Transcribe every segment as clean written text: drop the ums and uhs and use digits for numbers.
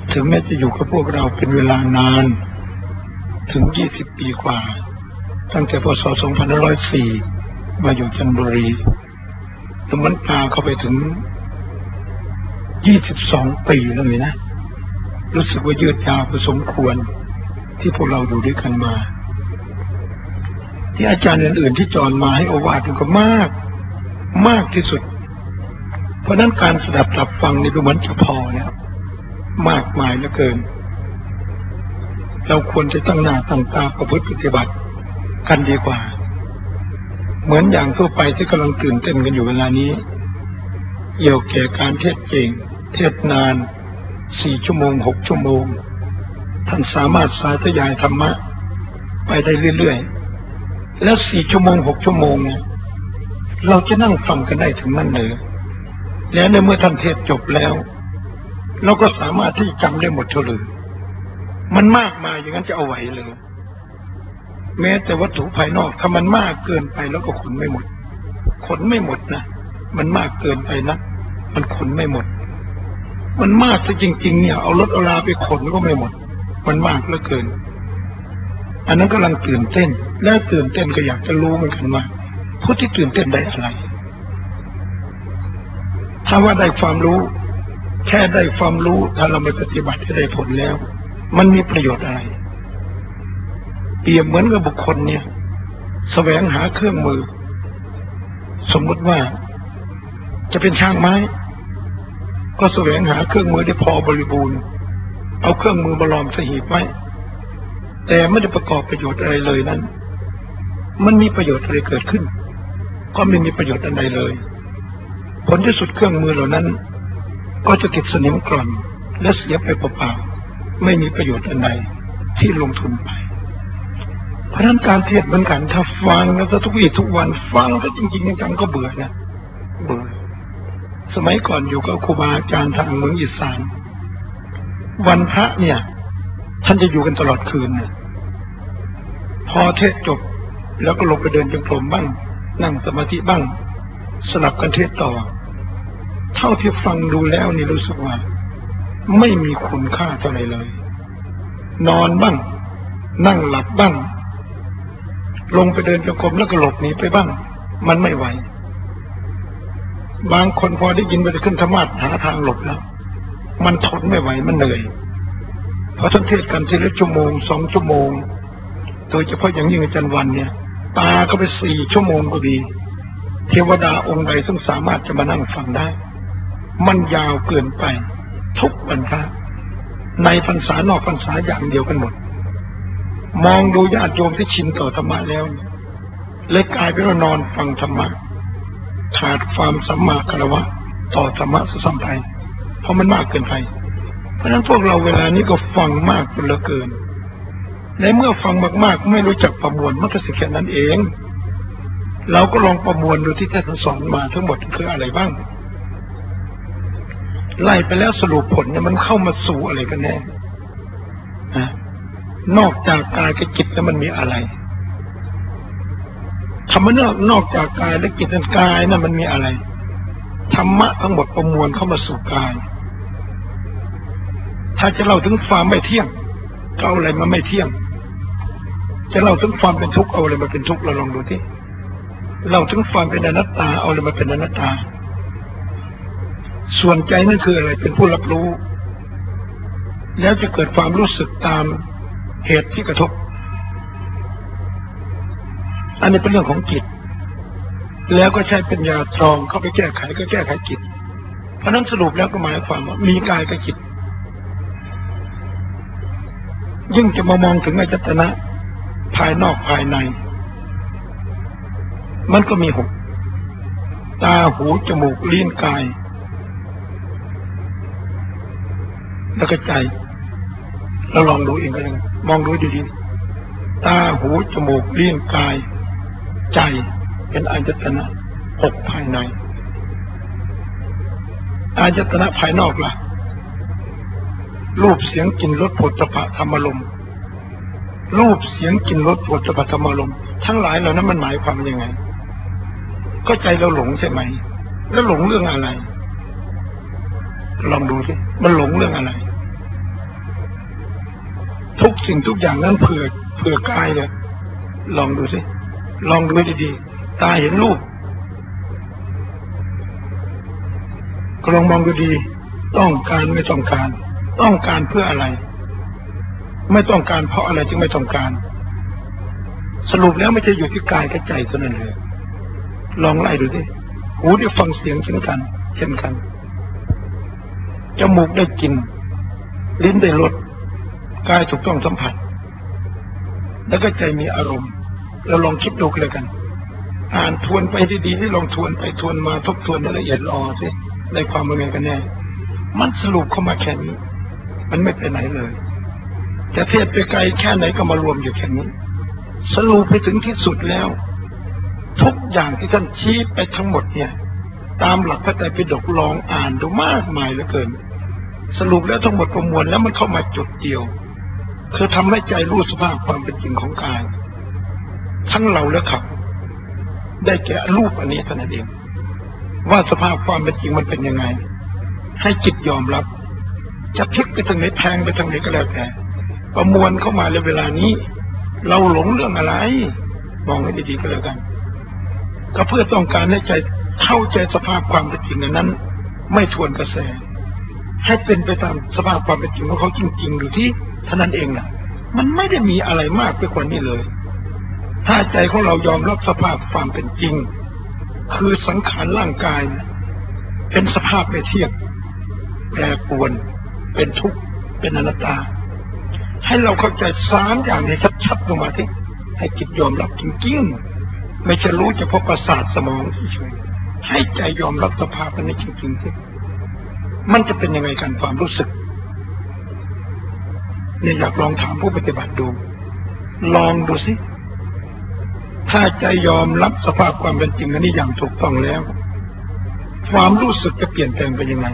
ถึงแม้จะอยู่กับพวกเราเป็นเวลานานถึง20 ปีกว่าตั้งแต่พศ2504มาอยู่จันทบุรีแต่มันพาเข้าไปถึง22 ปีแล้วนี่นะรู้สึกว่ายืดยาวพอสมควรที่พวกเราอยู่ด้วยกันมาที่อาจารย์อื่นๆที่จอนมาให้โอวาทก็มากที่สุดเพราะนั้นการสดับรับฟังนี่ดูเหมือนจะพอแล้วมากมายเหลือเกินเราควรจะตั้งหน้าตั้งตาประพฤติปฏิบัติกันดีกว่าเหมือนอย่างทั่วไปที่กำลังตื่นเต้นกันอยู่เวลานี้เกี่ยวแก่การเทศเก่งเทศนาน4 ชั่วโมง 6 ชั่วโมงท่านสามารถสาธยายธรรมะไปได้เรื่อยๆแล้ว4 ชั่วโมง 6 ชั่วโมงเนี่ยเราจะนั่งฟังกันได้ถึงนั่นเลยแล้วในเมื่อท่านเทศจบแล้วเราก็สามารถที่จะจำได้หมดเลยมันมากมายอย่างนั้นจะเอาไหวเลยแม้แต่วัตถุภายนอกถ้ามันมากเกินไปแล้วก็ขนไม่หมดนะมันมากเกินไปนะมันขนไม่หมดมันมากซะจริงๆเนี่ยเอารถเอาลาไปขนก็ไม่หมดมันมากเหลือเกินอันนั้นกำลังตื่นเต้นและตื่นเต้นก็อยากจะรู้เหมือนกันว่าผู้ที่ตื่นเต้นได้อะไรถ้าว่าได้ความรู้แค่ได้ความรู้ถ้าเราไม่ปฏิบัติให้ได้ผลแล้วมันมีประโยชน์อะไรเปรียบเหมือนกับบุคคลเนี่ยแสวงหาเครื่องมือสมมติว่าจะเป็นช่างไม้ก็แสวงหาเครื่องมือได้พอบริบูรณ์เอาเครื่องมือมาล้อมสหีบไว้แต่ไม่ได้ประกอบประโยชน์อะไรเลยนั้นมันมีประโยชน์อะไรเกิดขึ้นก็ไม่มีประโยชน์อะไรเลยผลที่สุดเครื่องมือเหล่านั้นก็จะติดสนิมกร่อนและเสียไปเปล่าๆไม่มีประโยชน์อะไรที่ลงทุนไปเพราะนั้นการเทศน์เหมือนกันถ้าฟังแล้วทุกวี่ทุกวันฟังแล้วจริงๆจังๆก็เบื่อนะเบื่อสมัยก่อนอยู่กับครูบาอาจารย์ทางเมืองอีสานวันพระเนี่ยท่านจะอยู่กันตลอดคืนนะพอเทศจบแล้วก็ลงไปเดินจงกรมบ้างนั่งสมาธิบ้างสลับกันเทศต่อเท่าที่ฟังดูแล้วนี่รู้สึกว่าไม่มีคุณค่าเท่าไหร่เลยนอนบ้างนั่งหลับบ้างลงไปเดินจงกรมแล้วก็หลบหนีไปบ้างมันไม่ไหวบางคนพอได้ยินไปจะขึ้นธรรมะหาทางหลบแล้วมันทนไม่ไหวมันเหนื่อยเพราะท่านเทศกันทีละชั่วโมง2 ชั่วโมงโดยเฉพาะอย่างยิ่งอาจารย์วันเนี่ยตาก็ไป4 ชั่วโมงก็ดีเทวดาองค์ใดซึ่งสามารถจะมานั่งฟังได้มันยาวเกินไปทุกวันพระในพรรษานอกพรรษาอย่างเดียวกันหมดมองดูญาติโยมที่ชินต่อธรรมะแล้วเลยกลายเป็นว่านอนฟังธรรมะขาดความสัมมาคารวะต่อธรรมะสัมพันธ์เพราะมันมากเกินไปเพราะฉะนั้นพวกเราเวลานี้ก็ฟังมากจนเหลือเกินในเมื่อฟังมากๆไม่รู้จักประมวลมันก็สิแค่นั้นเองเราก็ลองประมวลดูที่ท่านสอนมาทั้งหมดคืออะไรบ้างไล่ไปแล้วสรุปผลเนี่ยมันเข้ามาสู่อะไรกันแน่นอกจากกายกับจิตแล้วมันมีอะไรธรรมะนอกจากกายและจิตนั้นกายนั้นมันมีอะไรธรรมะทั้งหมดประมวลเข้ามาสู่กายถ้าจะเล่าถึงความไม่เที่ยงก็เอาอะไรมาไม่เที่ยงจะเล่าถึงความเป็นทุกข์เอาอะไรมาเป็นทุกข์เราลองดูที่เล่าถึงความเป็นอนัตตาเอาอะไรมาเป็นอนัตตาส่วนใจนั่นคืออะไรเป็นผู้รับรู้แล้วจะเกิดความรู้สึกตามเหตุที่กระทบอันนี้เป็นเรื่องของจิตแล้วก็ใช้ปัญญาตรองเข้าไปแก้ไขก็แก้ไขจิตเพราะนั้นสรุปแล้วก็หมายความว่ามีกายกับจิตยิ่งจะมามองถึงอายตนะภายนอกภายในมันก็มี6ตาหูจมูกลิ้นกายแล้วก็ใจเราลองดูเองก็ได้มองดูดีๆตาหูจมูกลิ้นกายใจเป็นอายตนะ6ภายในอายตนะภายนอกล่ะรูปเสียงกลิ่นรสโผฏฐัพพะธรรมารมณ์รูปเสียงกลิ่นรสโผฏฐัพพะธรรมารมณ์ทั้งหลายเหล่านั้นมันหมายความยังไงก็ใจเราหลงใช่ไหมแล้วหลงเรื่องอะไรลองดูสิมันหลงเรื่องอะไรทุกสิ่งทุกอย่างนั้นเผื่อกายเลยลองดูสิลองดูดีๆตาเห็นรูปก็ลองมองดูดีต้องการไม่ต้องการต้องการเพื่ออะไรไม่ต้องการเพราะอะไรจึงไม่ต้องการสรุปแล้วไม่ใช่อยู่ที่กายกับใจเท่านั้นเลยลองไล่ดูสิหูได้ฟังเสียงเช่นกันจมูกได้กลิ่นลิ้นได้รสกายถูกต้องสัมผัสแล้วก็ใจมีอารมณ์เราลองคิดดูกันเลยกันอ่านทวนไปดีๆที่ลองทวนไปทวนมาทบทวนให้ละเอียดสิในความเป็นไงกันแน่มันสรุปเข้ามาแค่นี้มันไม่ไปไหนเลยจะเทศไปไกลแค่ไหนก็มารวมอยู่แค่นี้สรุปไปถึงที่สุดแล้วทุกอย่างที่ท่านชี้ไปทั้งหมดเนี่ยตามหลักพระไตรปิฎกลองอ่านดูมากมายเหลือเกินสรุปแล้วทั้งหมดประมวลแล้วมันเข้ามาจุดเดียวคือทำให้ใจรู้สภาพความเป็นจริงของกายทั้งเราและเขาได้แก่รูปอันนี้เท่านั้นเองว่าสภาพความเป็นจริงมันเป็นยังไงให้จิตยอมรับจะพลิกไปทางไหนแทงไปทางไหนก็แล้วแต่ประมวลเข้ามาในเวลานี้เราหลงเรื่องอะไรมองให้ดีๆก็แล้วกันก็เพื่อต้องการให้ใจเข้าใจสภาพความเป็นจริงนั้นไม่ทวนกระแสให้เป็นไปตามสภาพความเป็นจริงของเขาจริงๆหรือที่เท่านั้นเองนะมันไม่ได้มีอะไรมากไปกว่านี้เลยถ้าใจของเรายอมรับสภาพความเป็นจริงคือสังขารร่างกายเป็นสภาพไม่เที่ยงแปรปรวนเป็นทุกข์เป็นอนัตตาให้เราเข้าใจ3อย่างนี้ชัดๆลงมาที่ให้จิตยอมรับจริงๆไม่ใช่รู้เฉพาะประสาทสมองเฉยๆให้ใจยอมรับสภาพนี้จริงๆที่มันจะเป็นยังไงกันความรู้สึกเนี่ยอยากลองถามผู้ปฏิบัติดูลองดูสิถ้าใจยอมรับสภาพความเป็นจริงอันนี้อย่างถูกต้องแล้วความรู้สึกจะเปลี่ยนแปลงไปยังไง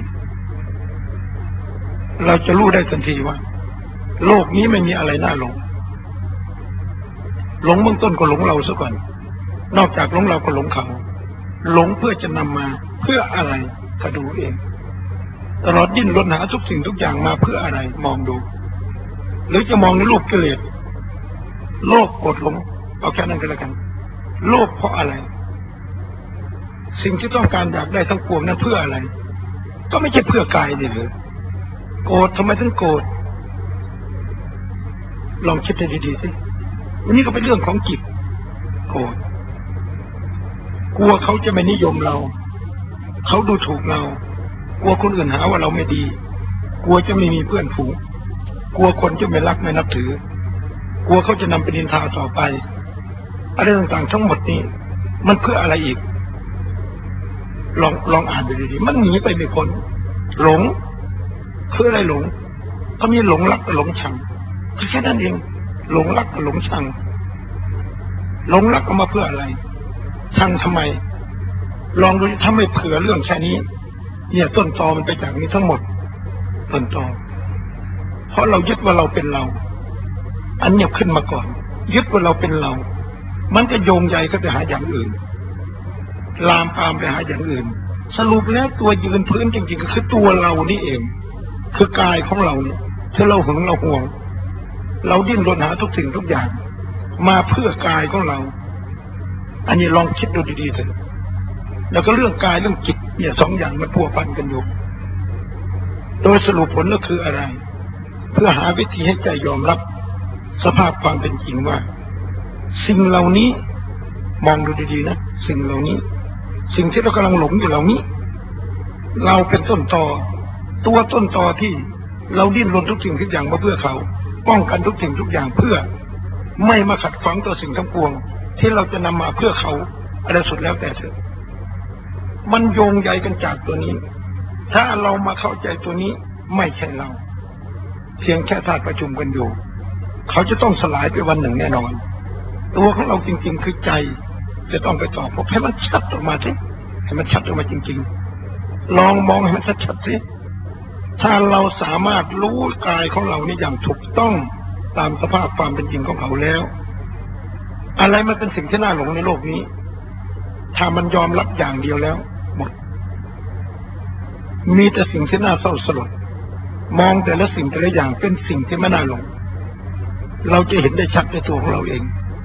เราจะรู้ได้ทันทีว่าโลกนี้ไม่มีอะไรน่าหลงเบื้องต้นก็หลงเราซะก่อนนอกจากหลงเราก็หลงเขาหลงเพื่อจะนำมาเพื่ออะไรก็ดูเองตลอดดิ้นรนหาทุกสิ่งทุกอย่างมาเพื่ออะไรมองดูหรือจะมองในรูปกิเลสโลภโกรธหลงเอาแค่นั้นก็แล้วกันโลภเพราะอะไรสิ่งที่ต้องการอยากได้ทั้งปวงนั้นเพื่ออะไรก็ไม่ใช่เพื่อกายนี่หรือโกรธทำไมถึงโกรธลองคิดให้ดีๆสิวันนี้ก็เป็นเรื่องของจิตโกรธกลัวเขาจะไม่นิยมเราเขาดูถูกเรากลัวคนอื่นหาว่าเราไม่ดีกลัวจะไม่มีเพื่อนฝูงกลัวคนจะไม่รักไม่นับถือกลัวเขาจะนำไปนินทาต่อไปอะไรต่างๆทั้งหมดนี้มันเพื่ออะไรอีกลองอ่านดูดีๆมันหนีไปไม่พ้นหลงคืออะไรหลงก็มีหลงรักกับหลงชังแค่นั้นเองหลงรักกับหลงชังหลงรักเอามาเพื่ออะไรชังทำไมลองดูถ้าไม่เผื่อเรื่องแค่นี้เนี่ยต้นตอมันไปจากนี้ทั้งหมดต้นตอเพราะเรายึดว่าเราเป็นเราอันเนี้ยขึ้นมาก่อนยึดว่าเราเป็นเรามันจะโยงใยก็ไปหาอย่างอื่นลามปามไปหาอย่างอื่นสรุปแล้วตัวยืนพื้นจริงๆก็คือตัวเรานี่เองคือกายของเราเนี่ยที่เราหึงเราห่วงเราดิ้นรนหาทุกสิ่งทุกอย่างมาเพื่อกายของเราอันนี้ลองคิดดูดีๆเถอะแล้วก็เรื่องกายเรื่องจิตเนี่ย2อย่างมันพัวพันกันอยู่โดยสรุปผลก็คืออะไรเพื่อหาวิธีให้ใจยอมรับสภาพความเป็นจริงว่าสิ่งเหล่านี้มองดูดีๆนะสิ่งเหล่านี้สิ่งที่เรากำลังหลงอยู่เหล่านี้เราเป็นต้นตอตัวต้นตอที่เราดิ้นรนทุกสิ่งทุกอย่างมาเพื่อเขาป้องกันทุกสิ่งทุกอย่างเพื่อไม่มาขัดขวางตัวสิ่งทั้งปวงที่เราจะนำมาเพื่อเขาอะไรสุดแล้วแต่เถอะมันโยงใยกันจากตัวนี้ถ้าเรามาเข้าใจตัวนี้ไม่ใช่เราเพียงแค่ธาตุประชุมกันอยู่เขาจะต้องสลายไปวันหนึ่งแน่นอนตัวของเราจริงๆคือใจจะต้องไปต่อพบให้มันชัดออกมาสิให้มันชัดออกมาจริงๆลองมองให้มันชัดๆสิถ้าเราสามารถรู้กายของเรานี่อย่างถูกต้องตามสภาพความเป็นจริงของเขาแล้วอะไรมันเป็นสิ่งที่น่าหลงในโลกนี้ถ้ามันยอมรับอย่างเดียวแล้วหมดมีแต่สิ่งที่น่าเศร้าสลดมองแต่ละสิ่งแต่ละอย่างเป็นสิ่งที่ไม่น่าหลงเราจะเห็นได้ชัดในตัวของเราเอง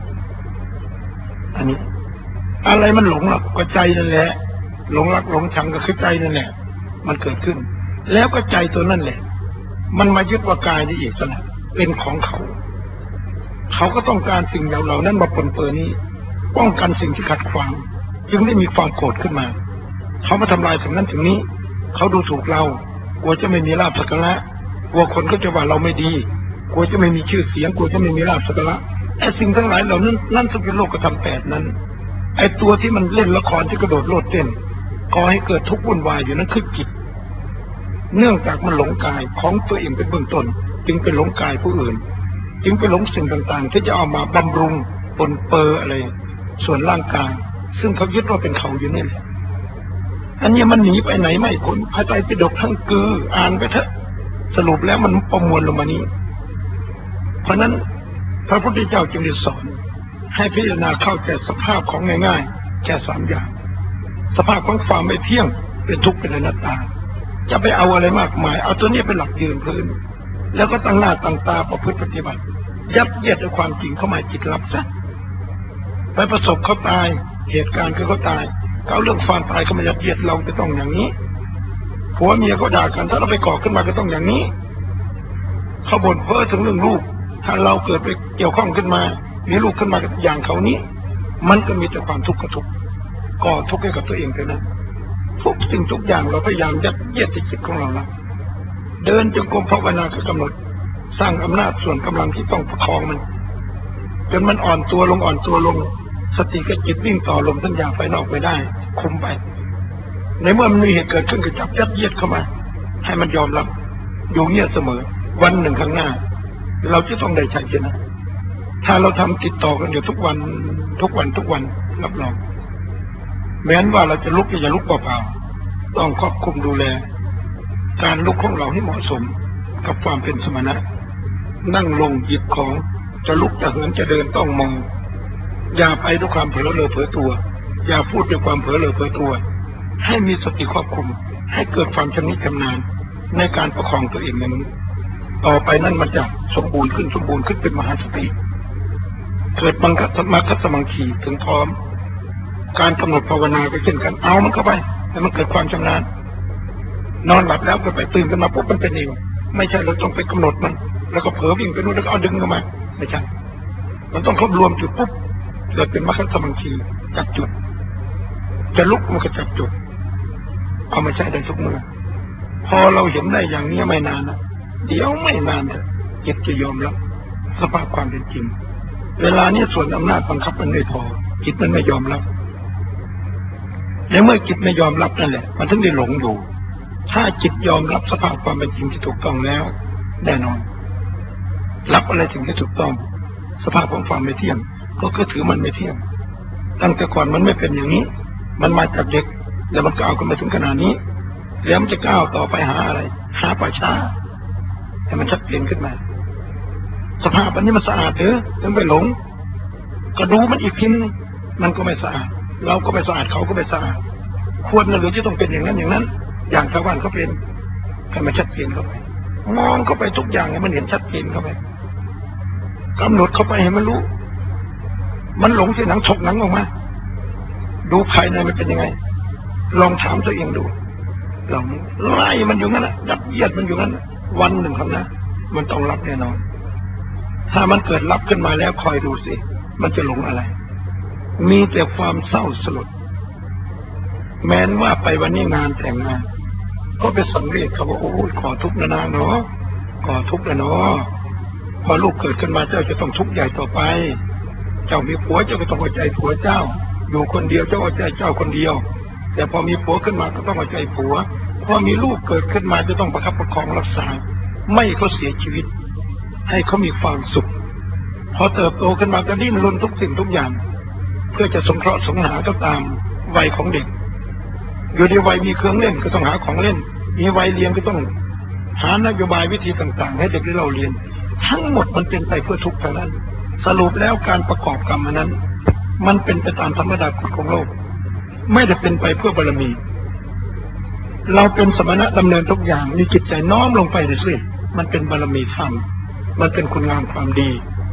อันนี้อะไรมันหลงหรอกก็ใจนั่นแหละหลงรักหลงชังก็คือใจนั่นแหละมันเกิดขึ้นแล้วก็ใจตัวนั่นแหละมันมายึดว่ากายนี่อีกแล้วเป็นของเขาเขาก็ต้องการสิ่งเหล่านั้นมาปนเปื้อนนี้ป้องกันสิ่งที่ขัดขวางจึงได้มีความโกรธขึ้นมาเขามาทำลายสิ่งนั้นสิ่งนี้เขาดูถูกเรากลัวจะไม่มีลาภสักการะกลัวคนก็จะว่าเราไม่ดีกลัวจะไม่มีชื่อเสียงกลัวจะไม่มีลาภสักการะไอ้สิ่งทั้งหลายเหล่านั้นนั่นซึ่งเป็นโลกธรรม8นั้นไอ้ตัวที่มันเล่นละครที่กระโดดโลดเต้นก่อให้เกิดทุกข์วุ่นวายอยู่นั้นคือจิตเนื่องจากมันหลงกายของตัวเองเป็นเบื้องต้นจึงเป็นหลงกายผู้อื่นจึงเป็นหลงสิ่งต่างๆที่จะเอามาบำรุงปนเปื้ออะไรส่วนร่างกายซึ่งเขายึดว่าเป็นเขาอยู่นี่แหละอันนี้มันหนีไปไหนไม่พ้นพระไตรปิฎกทั้งกืออ่านไปเถอะสรุปแล้วมันประมวลลงมานี้เพราะนั้นพระพุทธเจ้าจึงได้สอนให้พิจารณาเข้าใจสภาพของง่ายๆแค่3อย่างสภาพของความไม่เที่ยงเป็นทุกข์เป็นอนัตตาจะไปเอาอะไรมากมายเอาตัวนี้เป็นหลักยืนพื้นแล้วก็ตั้งหน้าตั้งตาประพฤติปฏิบัติยัดเยียดด้วยความจริงเข้ามาจิตรับซะไปประสบเขาตายเหตุการณ์คือเขาตายเขาเรื่องความตายเขามายัดเยียดเราจะต้องอย่างนี้ผัวเมียก็ด่ากันถ้าเราไปก่อขึ้นมาก็ต้องอย่างนี้เขาบ่นเพ้อถึงเรื่องลูกถ้าเราเกิดไปเกี่ยวข้องขึ้นมามีลูกขึ้นมาอย่างเขานี้มันก็มีแต่ความทุกข์กับทุกข์ก่อทุกข์ให้กับตัวเองไปนั้นทุกสิ่งทุกอย่างเราพยายามยัดเยียดจิตของเราละเดินจงกรมภาวนาคือกำหนดสร้างอำนาจส่วนกำลังที่ต้องประคองมันจนมันอ่อนตัวลงสติกับจิตวิ่งต่อลมทั้งอย่างไปนอกไปได้คุมไปในเมื่อมันมีเหตุเกิดขึ้นก็จับยัดเยียดเข้ามาให้มันยอมรับอยู่เงียบเสมอวันหนึ่งข้างหน้าเราจะต้องได้ชัยชนะถ้าเราทำติดต่อกันอยู่ทุกวันรับรองแม้นว่าเราจะลุกอย่าลุกเปล่าๆต้องควบคุมดูแลการลุกของเราให้เหมาะสมกับความเป็นสมณะนั่งลงหยิบของจะลุกจะเหินจะเดินต้องมองอย่าไปด้วยความเผลอเลอเผลอตัวอย่าพูดด้วยความเผลอเลอเผลอตัวให้มีสติควบคุมให้เกิดความชำนิชำนาญในการประคองตัวเองนั้นต่อไปนั้นมันจะสมบูรณ์ขึ้นเป็นมหาสติเกิดมังคัสมังคีถึงพร้อมการกำหนดภาวนาก็เช่นกันเอามันเข้าไปให้มันเกิดความชำนาญนอนหลับแล้วก็ไปตื่นขึ้นมาปุ๊บมันเป็นเองไม่ใช่เราต้องไปกำหนดมันแล้วก็เผลอวิ่งไปนู่นแล้วก็เอาดึงเข้ามาไม่ใช่มันต้องครบรวมจุดปุ๊บเกิดเป็นมัคคสมังคีจับจุดจะลุกมันก็จับจุดเอามาใช้ได้ทุกเมื่อพอเราเห็นได้อย่างนี้ไม่นานนะเดี๋ยวไม่นานจิตจะยอมรับสภาพความเป็นจริงเวลานี้ส่วนอำนาจบังคับมันไม่พอจิตมันไม่ยอมรับและเมื่อจิตไม่ยอมรับนั่นแหละมันถึงได้หลงอยู่ถ้าจิตยอมรับสภาพความเป็นจริงที่ถูกต้องแล้วแน่นอนรับอะไรถึงที่ถูกต้องสภาพของความไม่เที่ยงก็ถือมันไม่เที่ยงตั้งแต่ก่อนมันไม่เป็นอย่างนี้มันมาจากเด็กแล้วมันก็เอากันมาถึงขนาดนี้แล้วมันจะก้าวต่อไปหาอะไรหาป่าช้าให้มันชัดเจนขึ้นมาสภาพอันนี้มันสะอาดหรือยังไปหลงก็ดูมันอีกทีนึงมันก็ไม่สะอาดเราก็ไม่สะอาดเขาก็ไม่สะอาดควรหรือจะต้องเป็นอย่างนั้นอย่างชาวบ้านเขาเป็นให้มันชัดเจนเข้าไปมองเข้าไปทุกอย่างให้มันเห็นชัดเจนเข้าไปกำหนดเข้าไปให้มันรู้มันหลงที่หนังฉกหนังออกมาดูภายในมันเป็นยังไงลองถามตัวเองดูลองไล่มันอยู่งั้นยัดเยียดมันอยู่งั้นวันหนึ่งครับนะมันต้องรับแน่นอนถ้ามันเกิดรับขึ้นมาแล้วคอยดูสิมันจะหลงอะไรมีแต่ความเศร้าสลดแม้นว่าไปวันนี้งานแต่งงานก็ไปสังเกตเขาว่าโอ้ยขอทุกข์นะเนาะขอทุกข์นะเนาะพอลูกเกิดขึ้นมาเจ้าจะต้องทุกข์ใหญ่ต่อไปเจ้ามีผัวเจ้าก็ต้องเอาใจผัวเจ้าอยู่คนเดียวเจ้าเอาใจเจ้าคนเดียวแต่พอมีผัวขึ้นมาก็ต้องเอาใจผัวพอมีลูกเกิดขึ้นมาจะต้องประคับประคองรักษาไม่เขาเสียชีวิตให้เขามีความสุขพอเติบโตขึ้นมาก็ดิ้นรนทุกสิ่งทุกอย่างเพื่อจะสงเคราะห์สงหาก็ตามวัยของเด็กอยู่ในวัยมีเครื่องเล่นก็ต้องหาของเล่นมีวัยเรียนก็ต้องหานโยบายวิธีต่างๆให้เด็กได้เราเรียนทั้งหมดมันเป็นไปเพื่อทุกข์เท่านั้นสรุปแล้วการประกอบกรรมนั้นมันเป็นไปตามธรรมดากฎของโลกไม่ได้เป็นไปเพื่อบารมีเราเป็นสมณะดำเนินทุกอย่างมีจิตใจน้อมลงไปเลยสิมันเป็นบารมีธรรมมันเป็นคุณงามความดี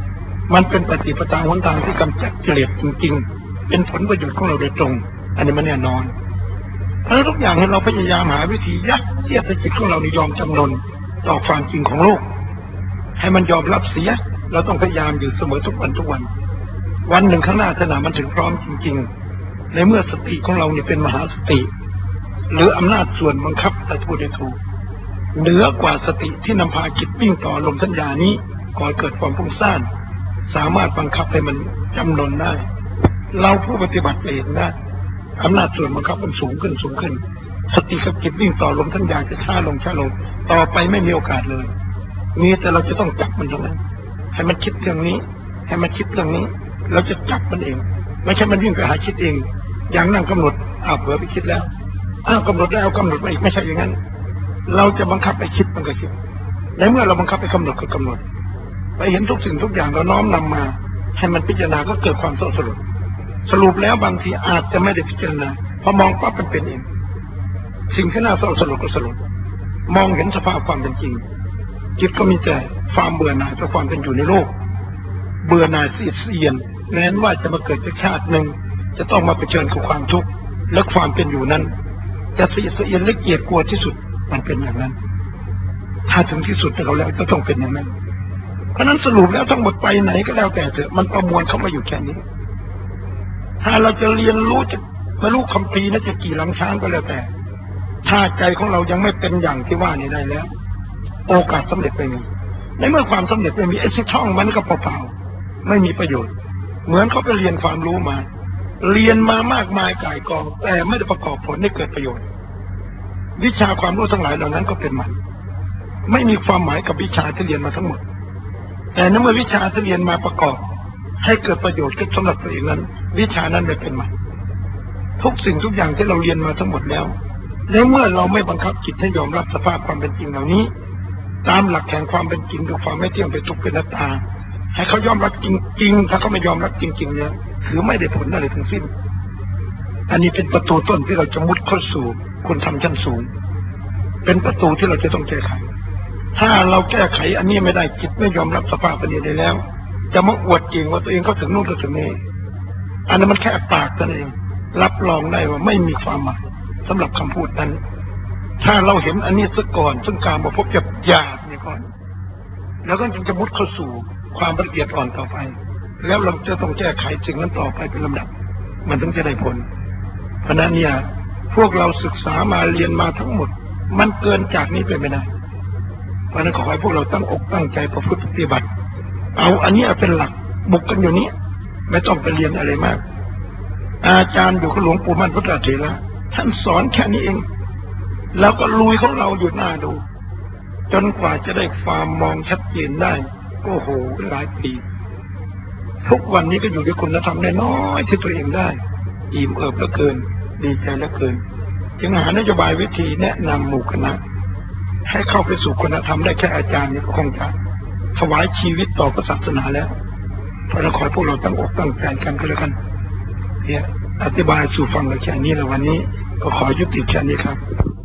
มันเป็นปฏิปทาหนทางที่กำจัดกิเลสจริงๆเป็นผลประโยชน์ของเราโดยตรงอันนี้มันแน่นอนเพราะทุกอย่างให้เราพยายามหาวิธียัดเยียดให้จิตของเรายอมจำนนต่อความจริงของโลกให้มันยอมรับเสียเราต้องพยายามอยู่เสมอทุกวันวันหนึ่งข้างหน้าขณะมันถึงพร้อมจริงๆในเมื่อสติของเราเนี่ยเป็นมหาสติหรืออำนาจส่วนบังคับแต่พูดได้ถูกเหนือกว่าสติที่นำพาจิตวิ่งต่อลมสัญญานี้ก่อเกิดความฟุ้งซ่านสามารถบังคับให้มันจำนนได้เราผู้ปฏิบัติเองนะอำนาจส่วนบังคับมันสูงขึ้นสติกับจิตวิ่งต่อลมสัญญาจะช้าลงต่อไปไม่มีโอกาสเลยมีแต่เราจะต้องจับมันเท่านั้นให้มันคิดเรื่องนี้ให้มันคิดเรื่องนี้เราจะจับมันเองไม่ใช่มันวิ่งไปหาคิดเองอย่างนั่งกำหนดเผลอไปคิดแล้วกำหนดแล้วกำหนดไปอีกไม่ใช่อย่างนั้นเราจะบังคับไปคิดมันก็คิดในเมื่อเราบังคับไปกำหนดก็กำหนดไปเห็นทุกสิ่งทุกอย่างเราน้อมนำมาให้มันพิจารณาก็เกิดความสรุปแล้วบางทีอาจจะไม่ได้พิจารณาพอมองปั๊บมันเป็นเองสิ่งที่น่าสลดก็สลดมองเห็นสภาพความเป็นจริงจิตก็มีแต่ความเบื่อหน่ายต่อความเป็นอยู่ในโลกเบื่อหน่ายเสียนแม้ว่าจะมาเกิดจากชาติหนึ่งจะต้องมาเผชิญกับความทุกข์และความเป็นอยู่นั้นจะเสียนและเกลียดกลัวที่สุดมันเป็นอย่างนั้นถ้าถึงที่สุดเราแล้วก็ต้องเป็นอย่างนั้นเพราะนั้นสรุปแล้วทั้งหมดไปไหนก็แล้วแต่เถอะมันประมวลเข้ามาอยู่แค่นี้ถ้าเราจะเรียนรู้จะไม่รู้คัมภีร์นะจะกี่หลังช้างก็แล้วแต่ถ้าใจของเรายังไม่เป็นอย่างที่ว่านี่ได้แล้วโอกาสสำเร็จไม่มีในเมื่อความสำเร็จไม่มีไอ้ที่ท่องมันก็เปล่าๆไม่มีประโยชน์เหมือนเขาไปเรียนความรู้มาเรียนมามากมายก่ายกองแต่ไม่ได้ประกอบผลให้เกิดประโยชน์วิชาความรู้ทั้งหลายเหล่านั้นก็เป็นมันไม่มีความหมายกับวิชาที่เรียนมาทั้งหมดแต่ในเมื่อวิชาที่เรียนมาประกอบให้เกิดประโยชน์ขึ้นสำหรับตัวเองนั้นวิชานั้นไม่เป็นมันทุกสิ่งทุกอย่างที่เราเรียนมาทั้งหมดแล้วในเมื่อเราไม่บังคับจิตให้ยอมรับสภาพความเป็นจริงเหล่านี้ตามหลักแห่งความเป็นจริงคือความไม่เที่ยงเป็นทุกข์เป็นอนัตตาให้เขายอมรับจริงๆถ้าเขาไม่ยอมรับจริงๆเนี่ยถือไม่ได้ผลอะไรทั้งสิ้นอันนี้เป็นประตูต้นที่เราจะมุดเข้าสู่คุณธรรมชั้นสูงเป็นประตูที่เราจะต้องแก้ไขถ้าเราแก้ไขอันนี้ไม่ได้จิตไม่ยอมรับสภาพเป็นอย่างนี้แล้วจะมาอวดเก่งว่าตัวเองเขาถึงนู่นเขาถึงนี่อันนั้นมันแค่ปากนั่นเองรับรองได้ว่าไม่มีความหมายสำหรับคำพูดนั้นถ้าเราเห็นอันนี้ซะก่อนซึ่งการมาพบกับหยาบนี่ก่อนแล้วก็จึงจะมุดเข้าสู่ความละเอียดอ่อนต่อไปแล้วเราจะต้องแก้ไขสิ่งนั้นต่อไปเป็นลำดับมันถึงจะได้ผลเพราะนั้นเนี่ยพวกเราศึกษามาเรียนมาทั้งหมดมันเกินจากนี้ไปไม่ได้เพราะนั้นขอให้พวกเราตั้งอกตั้งใจประพฤติปฏิบัติเอาอันนี้เป็นหลักบุกกันอยู่นี้ไม่ต้องไปเรียนอะไรมากอาจารย์อยู่กับหลวงปู่มั่นพุทธเถระท่านสอนแค่นี้เองแล้วก็ลุยของเราอยู่หน้าดูจนกว่าจะได้ความมองชัดเจนได้ก็โหหลายปีทุกวันนี้ก็อยู่ด้วยคุณธรรมน้อยๆที่ตัวเองได้อิ่มเอิบเหลือเกินดีใจเหลือเกินจึงหานโยบายวิธีแนะนำหมู่คณะให้เข้าไปสู่คุณธรรมได้แค่อาจารย์นี่ก็คงจะถวายชีวิตต่อศาสนาแล้วเพราะเราขอพวกเราตั้งอกตั้งใจกันก็แล้วกันเนี่ยอธิบายสู่ฟังเราแค่นี้แล้ววันนี้ก็ขอยุติแค่นี้ครับ